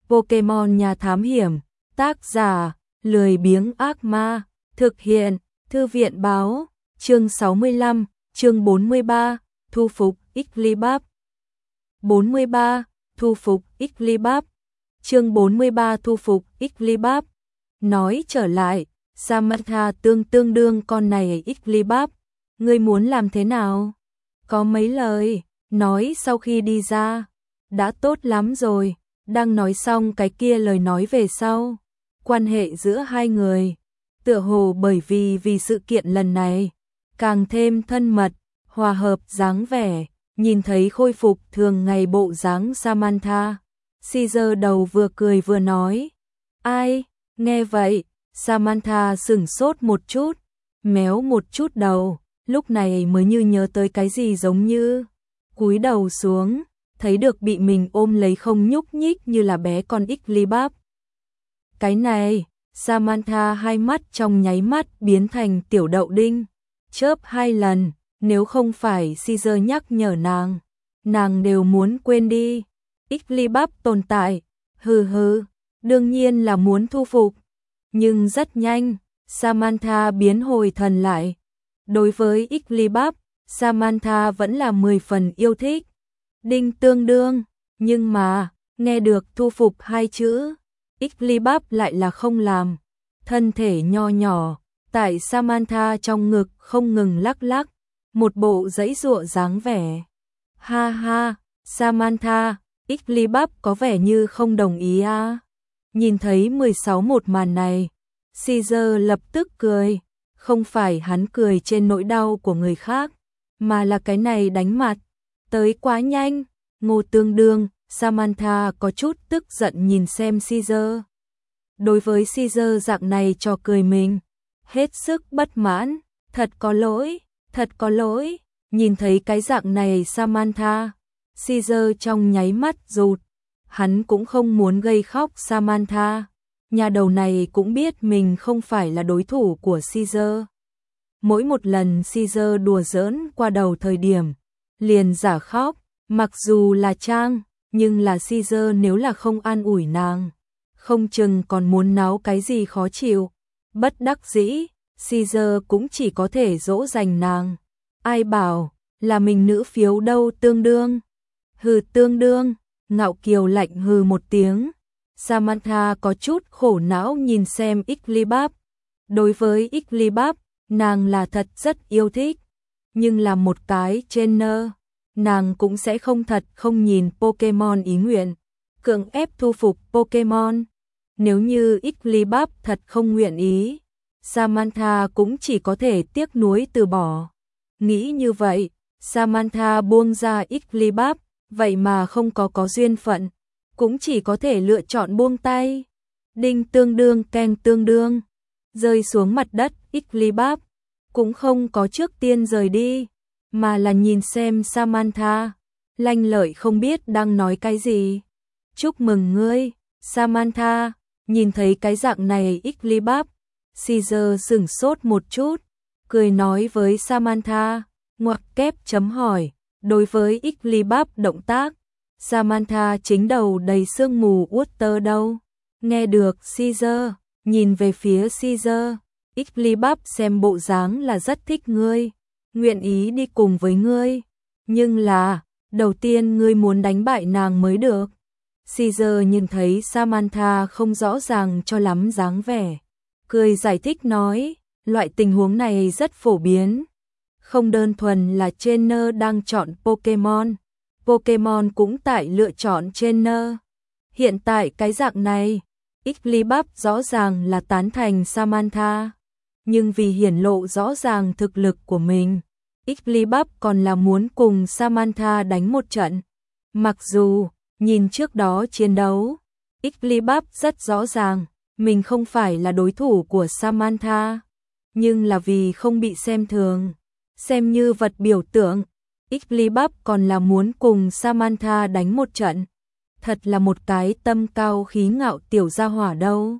Pokemon nhà thám hiểm, tác giả, lười biếng ác ma, thực hiện, thư viện báo, chương 65, chương 43, thu phục Ichlibat. 43, thu phục Ichlibat. Chương 43 thu phục Ichlibat. Nói trở lại, Samantha tương đương con này Ichlibat, ngươi muốn làm thế nào? Có mấy lời, nói sau khi đi ra, đã tốt lắm rồi, đang nói xong cái kia lời nói về sau. Quan hệ giữa hai người, tựa hồ bởi vì sự kiện lần này, càng thêm thân mật, hòa hợp dáng vẻ, nhìn thấy khôi phục thường ngày bộ dáng Samantha. Caesar đầu vừa cười vừa nói, ai, nghe vậy, Samantha sửng sốt một chút, méo một chút đầu, lúc này mới như nhớ tới cái gì giống như, cúi đầu xuống, thấy được bị mình ôm lấy không nhúc nhích như là bé con Ichlibat. Cái này, Samantha hai mắt trong nháy mắt biến thành tiểu đậu đinh, chớp hai lần, nếu không phải Caesar nhắc nhở nàng đều muốn quên đi. Ichlibat tồn tại, hừ, đương nhiên là muốn thu phục. Nhưng rất nhanh, Samantha biến hồi thần lại. Đối với Ichlibat, Samantha vẫn là 10 phần yêu thích. Đinh tương đương, nhưng mà, nghe được thu phục hai chữ, Ichlibat lại là không làm. Thân thể nho nhỏ, tại Samantha trong ngực không ngừng lắc lắc, một bộ giãy giụa dáng vẻ. Ha ha, Samantha, Ichlibat có vẻ như không đồng ý à. Nhìn thấy 16 một màn này, Caesar lập tức cười, không phải hắn cười trên nỗi đau của người khác, mà là cái này đánh mặt, tới quá nhanh, Ngô tương đương, Samantha có chút tức giận nhìn xem Caesar. Đối với Caesar dạng này cho cười mình, hết sức bất mãn, thật có lỗi, nhìn thấy cái dạng này Samantha, Caesar trong nháy mắt rụt, hắn cũng không muốn gây khóc Samantha, nhà đầu này cũng biết mình không phải là đối thủ của Caesar. Mỗi một lần Caesar đùa giỡn qua đầu thời điểm, liền giả khóc, mặc dù là trang, nhưng là Caesar nếu là không an ủi nàng, không chừng còn muốn náo cái gì khó chịu. Bất đắc dĩ, Caesar cũng chỉ có thể dỗ dành nàng. Ai bảo là mình nữ phiếu đâu tương đương. Hừ tương đương, Ngạo Kiều lạnh hừ một tiếng. Samantha có chút khổ não nhìn xem Ichlibat. Đối với Ichlibat, nàng là thật rất yêu thích, nhưng là một cái trainer, nàng cũng sẽ không thật không nhìn Pokemon ý nguyện, cưỡng ép thu phục Pokemon. Nếu như Ichlibat thật không nguyện ý, Samantha cũng chỉ có thể tiếc nuối từ bỏ. Nghĩ như vậy, Samantha buông ra Ichlibat, vậy mà không có duyên phận, cũng chỉ có thể lựa chọn buông tay. Đinh tương đương keng tương đương, rơi xuống mặt đất, Ichlibat cũng không có trước tiên rời đi, mà là nhìn xem Samantha, lanh lợi không biết đang nói cái gì. Chúc mừng ngươi, Samantha, nhìn thấy cái dạng này Ichlibat, Caesar sửng sốt một chút, cười nói với Samantha, ngoặc kép chấm hỏi, đối với Ichlibat động tác, Samantha chính đầu đầy sương mù uất tơ đâu. Nghe được Caesar, nhìn về phía Caesar, Ichlibat xem bộ dáng là rất thích ngươi, nguyện ý đi cùng với ngươi, nhưng là, đầu tiên ngươi muốn đánh bại nàng mới được. Caesar nhìn thấy Samantha không rõ ràng cho lắm dáng vẻ, cười giải thích nói, loại tình huống này rất phổ biến, không đơn thuần là trainer đang chọn Pokemon, Pokemon cũng tại lựa chọn trainer. Hiện tại cái dạng này, Ichlibat rõ ràng là tán thành Samantha, nhưng vì hiển lộ rõ ràng thực lực của mình, Ichlibat còn là muốn cùng Samantha đánh một trận. Mặc dù, nhìn trước đó chiến đấu, Ichlibat rất rõ ràng, mình không phải là đối thủ của Samantha, nhưng là vì không bị xem thường, xem như vật biểu tượng, Ichlibat còn là muốn cùng Samantha đánh một trận. Thật là một cái tâm cao khí ngạo tiểu gia hỏa đâu.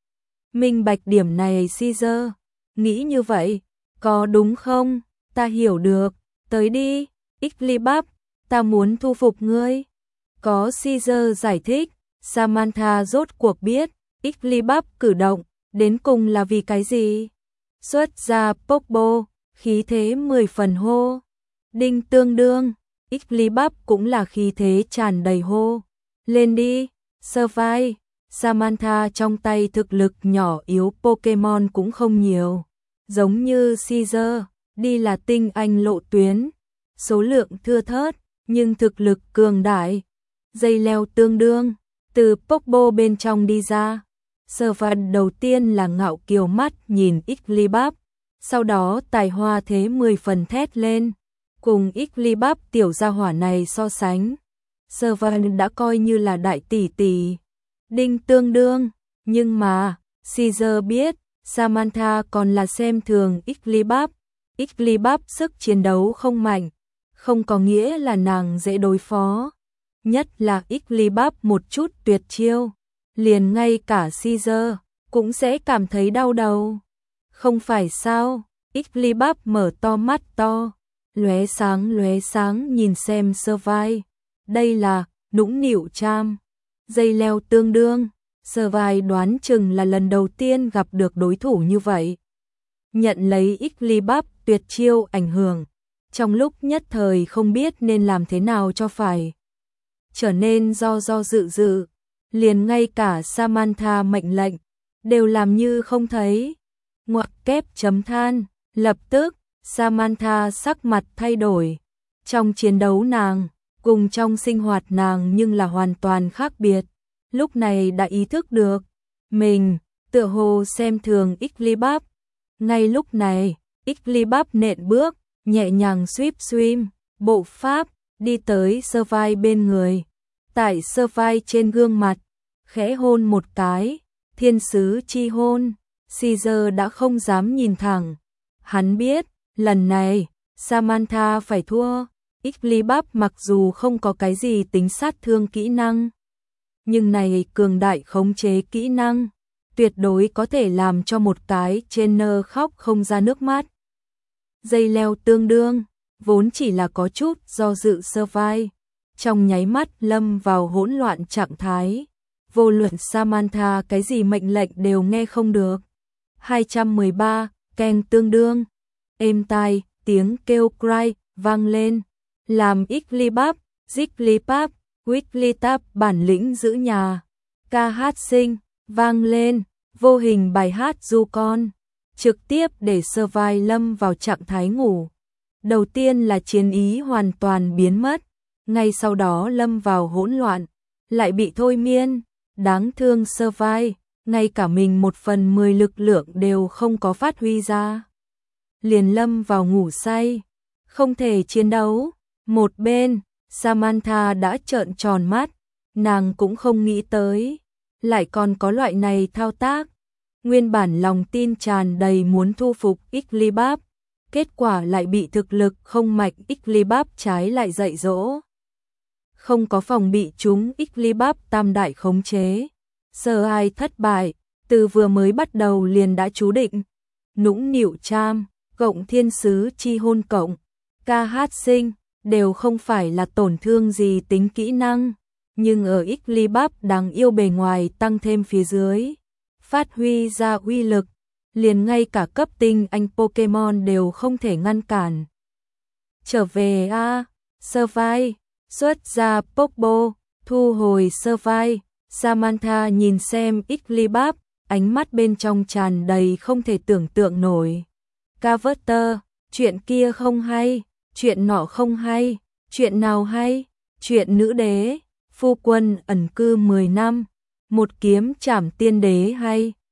Minh bạch điểm này Caesar, nghĩ như vậy, có đúng không? Ta hiểu được, tới đi, Ichlibat, ta muốn thu phục ngươi. Có Caesar giải thích, Samantha rốt cuộc biết, Igglybuff cử động, đến cùng là vì cái gì? Xuất ra Pokeball, khí thế 10 phần hô. Đinh tương đương, Igglybuff cũng là khí thế tràn đầy hô. Lên đi, Survive. Samantha trong tay thực lực nhỏ yếu Pokemon cũng không nhiều. Giống như Caesar, đi là tinh anh lộ tuyến. Số lượng thưa thớt, nhưng thực lực cường đại. Dây leo tương đương, từ Pokeball bên trong đi ra. Servant đầu tiên là ngạo kiều mắt nhìn Igglybuff, sau đó tài hoa thế 10 phần thét lên. Cùng Igglybuff tiểu gia hỏa này so sánh, Servant đã coi như là đại tỷ tỷ. Đinh tương đương, nhưng mà, Caesar biết, Samantha còn là xem thường Igglybuff. Igglybuff sức chiến đấu không mạnh, không có nghĩa là nàng dễ đối phó. Nhất là Igglybuff một chút tuyệt chiêu, liền ngay cả Caesar cũng sẽ cảm thấy đau đầu. Không phải sao? Igglybuff mở to mắt to, lóe sáng nhìn xem Survive. Đây là nũng nịu Charm. Dây leo tương đương, Survive đoán chừng là lần đầu tiên gặp được đối thủ như vậy. Nhận lấy Igglybuff tuyệt chiêu ảnh hưởng, trong lúc nhất thời không biết nên làm thế nào cho phải. Trở nên do dự, liền ngay cả Samantha mệnh lệnh, đều làm như không thấy. Ngoặc kép chấm than, lập tức, Samantha sắc mặt thay đổi. Trong chiến đấu nàng, cùng trong sinh hoạt nàng nhưng là hoàn toàn khác biệt. Lúc này đã ý thức được, mình, tựa hồ xem thường Igglybuff. Ngay lúc này, Igglybuff nện bước, nhẹ nhàng swim, bộ pháp, đi tới Survive bên người. Tại Survive trên gương mặt, khẽ hôn một cái, thiên sứ chi hôn. Caesar đã không dám nhìn thẳng. Hắn biết, lần này, Samantha phải thua. Igglybuff mặc dù không có cái gì tính sát thương kỹ năng, nhưng này cường đại khống chế kỹ năng, tuyệt đối có thể làm cho một cái trainer khóc không ra nước mắt. Dây leo tương đương, vốn chỉ là có chút do dự Survive, trong nháy mắt lâm vào hỗn loạn trạng thái. Vô luận Samantha cái gì mệnh lệnh đều nghe không được. 213, Keng tương đương, êm tai, tiếng kêu cry vang lên, làm Igglybuff, Jigglypuff, Wigglytuff bản lĩnh giữ nhà. Ca hát sinh, vang lên, vô hình bài hát du con, trực tiếp để Survive lâm vào trạng thái ngủ. Đầu tiên là chiến ý hoàn toàn biến mất, ngay sau đó lâm vào hỗn loạn, lại bị thôi miên. Đáng thương Survive, ngay cả mình 1/10 lực lượng đều không có phát huy ra. Liền lâm vào ngủ say, không thể chiến đấu. Một bên, Samantha đã trợn tròn mắt, nàng cũng không nghĩ tới, lại còn có loại này thao tác. Nguyên bản lòng tin tràn đầy muốn thu phục Igglybuff, kết quả lại bị thực lực không mạnh Igglybuff trái lại dạy dỗ. Không có phòng bị chúng Igglybuff tam đại khống chế. Survive thất bại, từ vừa mới bắt đầu liền đã chú định. Nũng nịu Charm, cộng thiên sứ chi hôn cộng, ca hát sinh, đều không phải là tổn thương gì tính kỹ năng. Nhưng ở Igglybuff đáng yêu bề ngoài tăng thêm phía dưới, phát huy ra uy lực, liền ngay cả cấp tinh anh Pokemon đều không thể ngăn cản. Trở về a, Survive, xuất ra Pokeball, thu hồi Survive. Samantha nhìn xem Igglybuff, ánh mắt bên trong tràn đầy không thể tưởng tượng nổi. Carver, chuyện kia không hay, chuyện nọ không hay, chuyện nào hay, chuyện nữ đế, phu quân ẩn cư 10 năm, một kiếm trảm tiên đế hay.